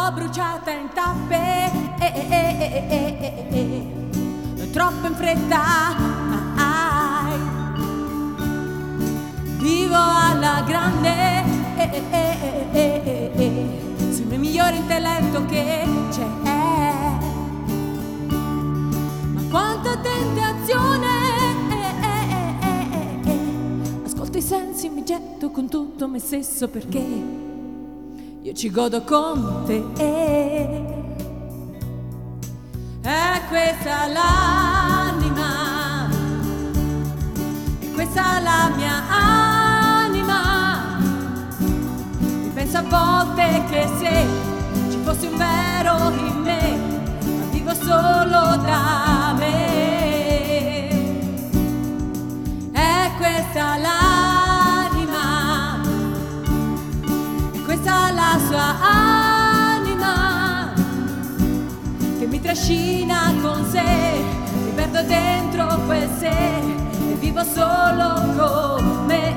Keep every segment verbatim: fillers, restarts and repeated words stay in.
po' bruciata in tappe, eh, eh, eh, eh, eh, eh, eh. Troppo in fretta, mai. Vivo alla grande, eh, eh, eh, eh, eh, eh. Sono il migliore intelletto che c'è. Ma quanta tentazione, eh, eh, eh, eh, eh. Ascolto i sensi, mi getto con tutto me stesso perché io ci godo con te. È questa l'anima, è questa la mia anima. Mi penso a volte che se ci fosse un vero in me, ma vivo solo da me. È questa l'anima, è questa la sua anima che mi trascina con sé, mi perdo dentro quel sé e vivo solo con me.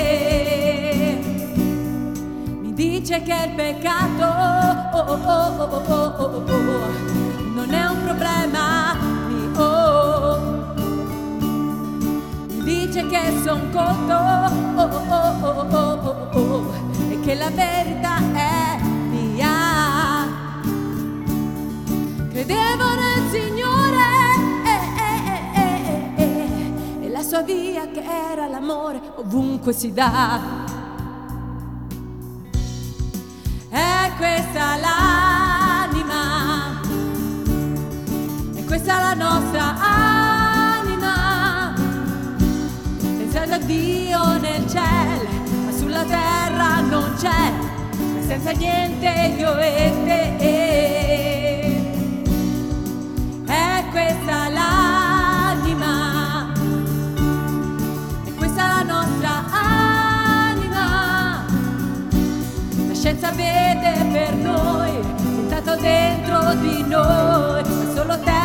Mi dice che il peccato oh, oh, oh, oh, oh, oh, oh, non è un problema mio. Mi dice che son cotto oh, oh, oh, oh, oh, oh, oh, e che la verità è mia. Credevo nel Signore eh, eh, eh, eh, eh, e la sua via che era l'amore ovunque si dà. È questa l'anima, è questa la nostra anima. Pensando a Dio nel cielo, ma sulla terra non c'è, ma senza niente io e te. È questa l'anima, è questa la nostra anima. La scienza vede per noi, è stato dentro di noi, è solo te